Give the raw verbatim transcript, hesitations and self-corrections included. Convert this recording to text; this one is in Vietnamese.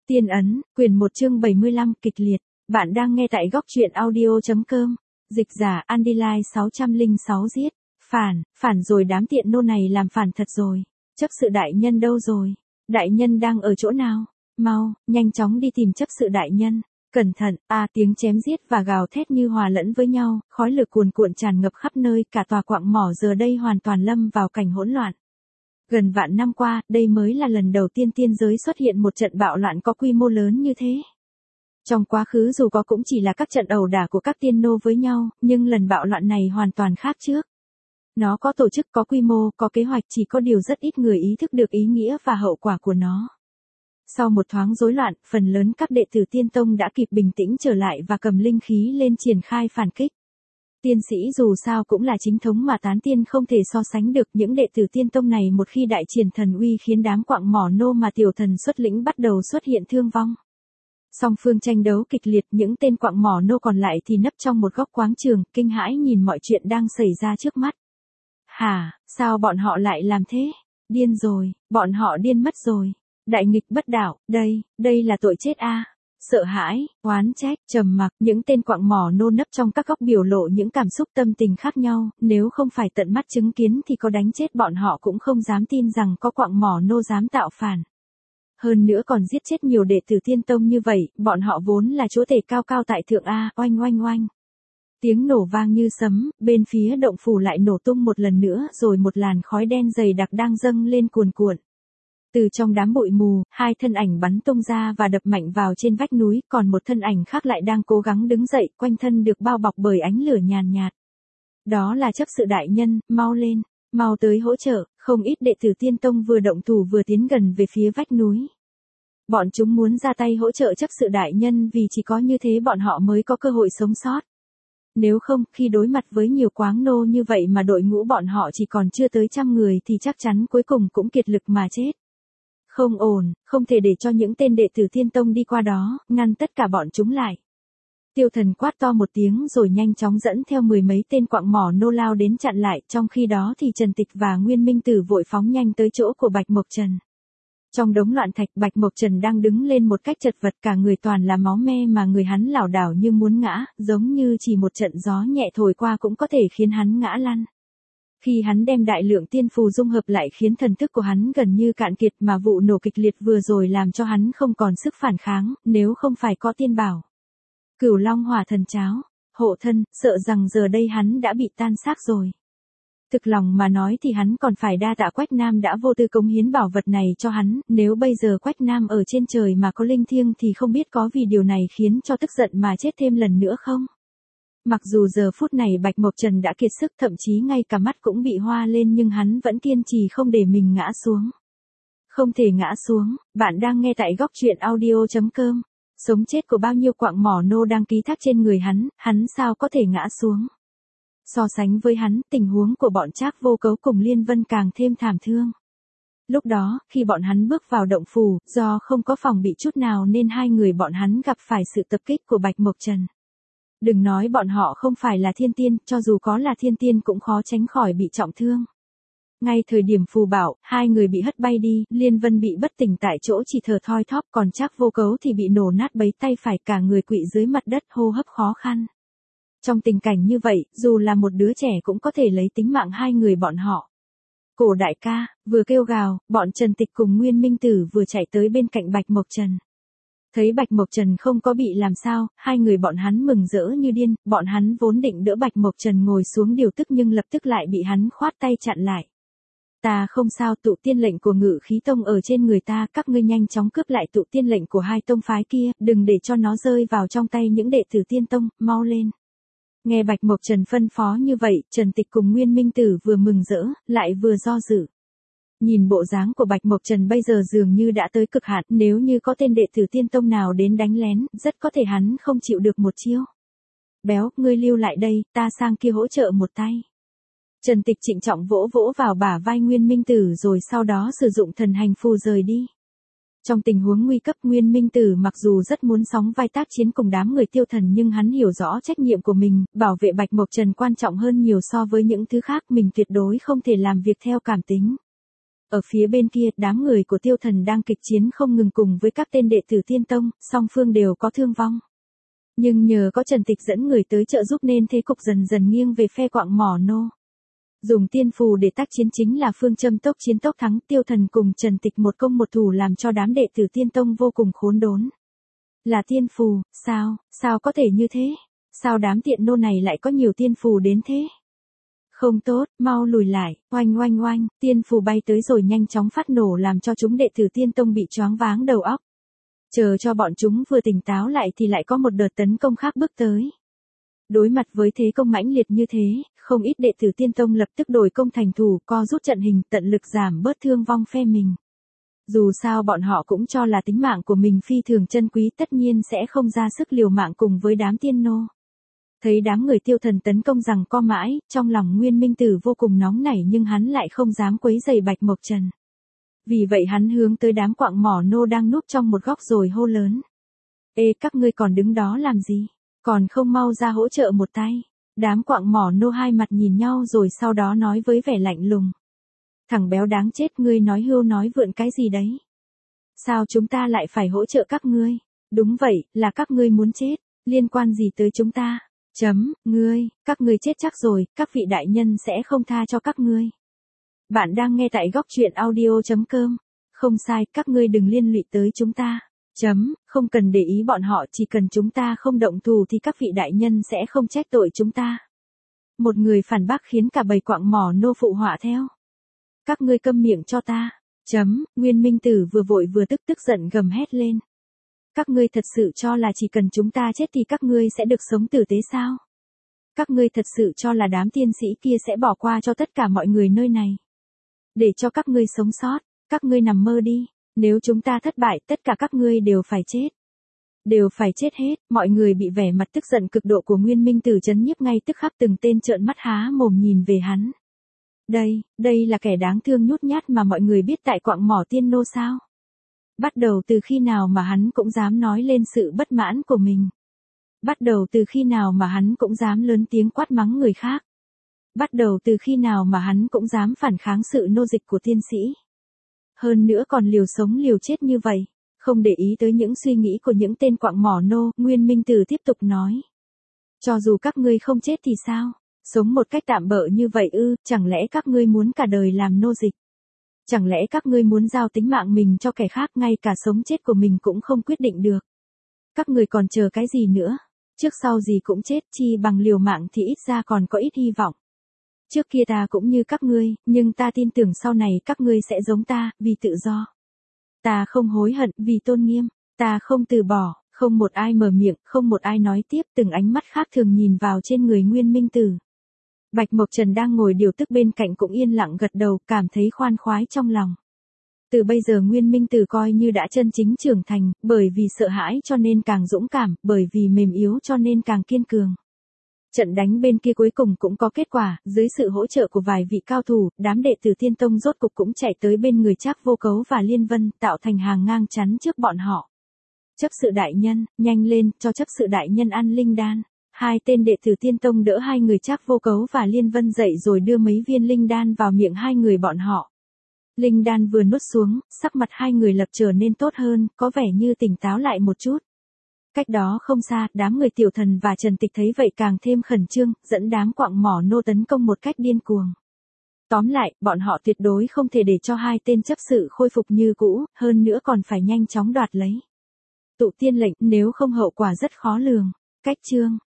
Tiên ấn, quyền một chương bảy mươi lăm kịch liệt. Bạn đang nghe tại góc truyện audio.com. Dịch giả Andilai sáu không sáu giết. Phản, phản rồi, đám tiện nô này làm phản thật rồi. Chấp sự đại nhân đâu rồi? Đại nhân đang ở chỗ nào? Mau, nhanh chóng đi tìm chấp sự đại nhân. Cẩn thận, a tiếng chém giết và gào thét như hòa lẫn với nhau, khói lửa cuồn cuộn tràn ngập khắp nơi, cả tòa quặng mỏ giờ đây hoàn toàn lâm vào cảnh hỗn loạn. Gần vạn năm qua, đây mới là lần đầu tiên tiên giới xuất hiện một trận bạo loạn có quy mô lớn như thế. Trong quá khứ dù có cũng chỉ là các trận ẩu đả của các tiên nô với nhau, nhưng lần bạo loạn này hoàn toàn khác trước. Nó có tổ chức, có quy mô, có kế hoạch, chỉ có điều rất ít người ý thức được ý nghĩa và hậu quả của nó. Sau một thoáng rối loạn, phần lớn các đệ tử tiên tông đã kịp bình tĩnh trở lại và cầm linh khí lên triển khai phản kích. Tiên sĩ dù sao cũng là chính thống mà tán tiên không thể so sánh được, những đệ tử tiên tông này một khi đại triển thần uy khiến đám quặng mỏ nô mà tiểu thần xuất lĩnh bắt đầu xuất hiện thương vong. Song phương tranh đấu kịch liệt, những tên quặng mỏ nô còn lại thì nấp trong một góc quáng trường, kinh hãi nhìn mọi chuyện đang xảy ra trước mắt. Hả, sao bọn họ lại làm thế? Điên rồi, bọn họ điên mất rồi. Đại nghịch bất đạo, đây, đây là tội chết a. Sợ hãi, oán trách, trầm mặc, những tên quặng mỏ nô nấp trong các góc biểu lộ những cảm xúc tâm tình khác nhau, nếu không phải tận mắt chứng kiến thì có đánh chết bọn họ cũng không dám tin rằng có quặng mỏ nô dám tạo phản. Hơn nữa còn giết chết nhiều đệ tử tiên tông như vậy, bọn họ vốn là chúa tể cao cao tại thượng a, oanh oanh oanh. Tiếng nổ vang như sấm, bên phía động phủ lại nổ tung một lần nữa, rồi một làn khói đen dày đặc đang dâng lên cuồn cuộn. Từ trong đám bụi mù, hai thân ảnh bắn tung ra và đập mạnh vào trên vách núi, còn một thân ảnh khác lại đang cố gắng đứng dậy, quanh thân được bao bọc bởi ánh lửa nhàn nhạt. Đó là chấp sự đại nhân, mau lên, mau tới hỗ trợ. Không ít đệ tử tiên tông vừa động thủ vừa tiến gần về phía vách núi. Bọn chúng muốn ra tay hỗ trợ chấp sự đại nhân vì chỉ có như thế bọn họ mới có cơ hội sống sót. Nếu không, khi đối mặt với nhiều quáng nô như vậy mà đội ngũ bọn họ chỉ còn chưa tới trăm người thì chắc chắn cuối cùng cũng kiệt lực mà chết. Không ổn, không thể để cho những tên đệ tử tiên tông đi qua đó, ngăn tất cả bọn chúng lại. Tiêu thần quát to một tiếng rồi nhanh chóng dẫn theo mười mấy tên quặng mỏ nô lao đến chặn lại, trong khi đó thì Trần Tịch và Nguyên Minh Tử vội phóng nhanh tới chỗ của Bạch Mộc Trần. Trong đống loạn thạch, Bạch Mộc Trần đang đứng lên một cách chật vật, cả người toàn là máu me mà người hắn lảo đảo như muốn ngã, giống như chỉ một trận gió nhẹ thổi qua cũng có thể khiến hắn ngã lăn. Khi hắn đem đại lượng tiên phù dung hợp lại khiến thần thức của hắn gần như cạn kiệt, mà vụ nổ kịch liệt vừa rồi làm cho hắn không còn sức phản kháng, nếu không phải có tiên bảo. Cửu Long Hỏa Thần Cháo, hộ thân, sợ rằng giờ đây hắn đã bị tan xác rồi. Thực lòng mà nói thì hắn còn phải đa tạ Quách Nam đã vô tư cống hiến bảo vật này cho hắn, nếu bây giờ Quách Nam ở trên trời mà có linh thiêng thì không biết có vì điều này khiến cho tức giận mà chết thêm lần nữa không? Mặc dù giờ phút này Bạch Mộc Trần đã kiệt sức, thậm chí ngay cả mắt cũng bị hoa lên, nhưng hắn vẫn kiên trì không để mình ngã xuống. Không thể ngã xuống. Bạn đang nghe tại góc truyện audio.com. Sống chết của bao nhiêu quặng mỏ nô đang ký thác trên người hắn, hắn sao có thể ngã xuống. So sánh với hắn, tình huống của bọn Trác Vô Cấu cùng Liên Vân càng thêm thảm thương. Lúc đó, khi bọn hắn bước vào động phủ, do không có phòng bị chút nào nên hai người bọn hắn gặp phải sự tập kích của Bạch Mộc Trần. Đừng nói bọn họ không phải là thiên tiên, cho dù có là thiên tiên cũng khó tránh khỏi bị trọng thương. Ngay thời điểm phù bảo, hai người bị hất bay đi, Liên Vân bị bất tỉnh tại chỗ chỉ thở thoi thóp, còn Trác Vô Cấu thì bị nổ nát bấy tay phải, cả người quỵ dưới mặt đất, hô hấp khó khăn. Trong tình cảnh như vậy, dù là một đứa trẻ cũng có thể lấy tính mạng hai người bọn họ. Cổ đại ca, vừa kêu gào, bọn Trần Tịch cùng Nguyên Minh Tử vừa chạy tới bên cạnh Bạch Mộc Trần. Thấy Bạch Mộc Trần không có bị làm sao, hai người bọn hắn mừng rỡ như điên, bọn hắn vốn định đỡ Bạch Mộc Trần ngồi xuống điều tức nhưng lập tức lại bị hắn khoát tay chặn lại. Ta không sao, tụ tiên lệnh của Ngự Khí Tông ở trên người ta, các ngươi nhanh chóng cướp lại tụ tiên lệnh của hai tông phái kia, đừng để cho nó rơi vào trong tay những đệ tử tiên tông, mau lên. Nghe Bạch Mộc Trần phân phó như vậy, Trần Tịch cùng Nguyên Minh Tử vừa mừng rỡ, lại vừa do dự. Nhìn bộ dáng của Bạch Mộc Trần bây giờ dường như đã tới cực hạn, nếu như có tên đệ tử tiên tông nào đến đánh lén, rất có thể hắn không chịu được một chiêu. Béo, ngươi lưu lại đây, ta sang kia hỗ trợ một tay. Trần Tịch trịnh trọng vỗ vỗ vào bả vai Nguyên Minh Tử rồi sau đó sử dụng thần hành phù rời đi. Trong tình huống nguy cấp, Nguyên Minh Tử mặc dù rất muốn sóng vai tác chiến cùng đám người Tiêu Thần nhưng hắn hiểu rõ trách nhiệm của mình, bảo vệ Bạch Mộc Trần quan trọng hơn nhiều so với những thứ khác, mình tuyệt đối không thể làm việc theo cảm tính. Ở phía bên kia, đám người của Tiêu Thần đang kịch chiến không ngừng cùng với các tên đệ tử Tiên Tông, song phương đều có thương vong. Nhưng nhờ có Trần Tịch dẫn người tới trợ giúp nên thế cục dần dần nghiêng về phe Quạng Mỏ Nô. Dùng tiên phù để tác chiến chính là phương châm tốc chiến tốc thắng. Tiêu Thần cùng Trần Tịch một công một thủ làm cho đám đệ tử Tiên Tông vô cùng khốn đốn. Là tiên phù, sao, sao có thể như thế? Sao đám tiện nô này lại có nhiều tiên phù đến thế? Không tốt, mau lùi lại, oanh oanh oanh, tiên phù bay tới rồi nhanh chóng phát nổ làm cho chúng đệ tử Tiên Tông bị choáng váng đầu óc. Chờ cho bọn chúng vừa tỉnh táo lại thì lại có một đợt tấn công khác bước tới. Đối mặt với thế công mãnh liệt như thế, không ít đệ tử Tiên Tông lập tức đổi công thành thủ, co rút trận hình, tận lực giảm bớt thương vong phe mình. Dù sao bọn họ cũng cho là tính mạng của mình phi thường chân quý, tất nhiên sẽ không ra sức liều mạng cùng với đám tiên nô. Thấy đám người Tiêu Thần tấn công rằng co mãi, trong lòng Nguyên Minh Tử vô cùng nóng nảy nhưng hắn lại không dám quấy rầy Bạch Mộc Trần. Vì vậy hắn hướng tới đám Quạng Mỏ Nô đang núp trong một góc rồi hô lớn. Ê, các ngươi còn đứng đó làm gì? Còn không mau ra hỗ trợ một tay. Đám Quạng Mỏ Nô hai mặt nhìn nhau rồi sau đó nói với vẻ lạnh lùng. Thằng béo đáng chết, ngươi nói hưu nói vượn cái gì đấy? Sao chúng ta lại phải hỗ trợ các ngươi? Đúng vậy, là các ngươi muốn chết, liên quan gì tới chúng ta? Chấm, ngươi, các ngươi chết chắc rồi, các vị đại nhân sẽ không tha cho các ngươi. Bạn đang nghe tại góc truyện audio chấm com. Không sai, các ngươi đừng liên lụy tới chúng ta. Chấm, không cần để ý bọn họ, chỉ cần chúng ta không động thủ thì các vị đại nhân sẽ không trách tội chúng ta. Một người phản bác khiến cả bầy Quạng Mỏ Nô phụ họa theo. Các ngươi câm miệng cho ta. Chấm, Nguyên Minh Tử vừa vội vừa tức tức giận gầm hét lên. Các ngươi thật sự cho là chỉ cần chúng ta chết thì các ngươi sẽ được sống tử tế sao? Các ngươi thật sự cho là đám tiên sĩ kia sẽ bỏ qua cho tất cả mọi người nơi này. Để cho các ngươi sống sót, các ngươi nằm mơ đi, nếu chúng ta thất bại tất cả các ngươi đều phải chết. Đều phải chết hết, mọi người bị vẻ mặt tức giận cực độ của Nguyên Minh Tử chấn nhiếp ngay tức khắc từng tên trợn mắt há mồm nhìn về hắn. Đây, đây là kẻ đáng thương nhút nhát mà mọi người biết tại Quạng Mỏ Tiên Nô sao? Bắt đầu từ khi nào mà hắn cũng dám nói lên sự bất mãn của mình? Bắt đầu từ khi nào mà hắn cũng dám lớn tiếng quát mắng người khác? Bắt đầu từ khi nào mà hắn cũng dám phản kháng sự nô dịch của tiên sĩ? Hơn nữa còn liều sống liều chết như vậy, không để ý tới những suy nghĩ của những tên Quạng Mỏ Nô, Nguyên Minh Tử tiếp tục nói. Cho dù các ngươi không chết thì sao? Sống một cách tạm bợ như vậy ư, chẳng lẽ các ngươi muốn cả đời làm nô dịch? Chẳng lẽ các ngươi muốn giao tính mạng mình cho kẻ khác, ngay cả sống chết của mình cũng không quyết định được? Các ngươi còn chờ cái gì nữa? Trước sau gì cũng chết, chi bằng liều mạng thì ít ra còn có ít hy vọng. Trước kia ta cũng như các ngươi, nhưng ta tin tưởng sau này các ngươi sẽ giống ta, vì tự do. Ta không hối hận, vì tôn nghiêm, ta không từ bỏ. Không một ai mở miệng, không một ai nói tiếp, từng ánh mắt khác thường nhìn vào trên người Nguyên Minh Tử. Bạch Mộc Trần đang ngồi điều tức bên cạnh cũng yên lặng gật đầu, cảm thấy khoan khoái trong lòng. Từ bây giờ Nguyên Minh Tử coi như đã chân chính trưởng thành, bởi vì sợ hãi cho nên càng dũng cảm, bởi vì mềm yếu cho nên càng kiên cường. Trận đánh bên kia cuối cùng cũng có kết quả, dưới sự hỗ trợ của vài vị cao thủ, đám đệ tử Tiên Tông rốt cục cũng chạy tới bên người Trác Vô Cấu và Liên Vân, tạo thành hàng ngang chắn trước bọn họ. Chấp sự đại nhân, nhanh lên, cho chấp sự đại nhân ăn linh đan. Hai tên đệ tử Tiên Tông đỡ hai người Trác Vô Cấu và Liên Vân dậy rồi đưa mấy viên linh đan vào miệng hai người bọn họ. Linh đan vừa nuốt xuống, sắc mặt hai người lập trở nên tốt hơn, có vẻ như tỉnh táo lại một chút. Cách đó không xa, đám người Tiểu Thần và Trần Tịch thấy vậy càng thêm khẩn trương, dẫn đám Quạng Mỏ Nô tấn công một cách điên cuồng. Tóm lại, bọn họ tuyệt đối không thể để cho hai tên chấp sự khôi phục như cũ, hơn nữa còn phải nhanh chóng đoạt lấy tụ tiên lệnh, nếu không hậu quả rất khó lường. Cách chương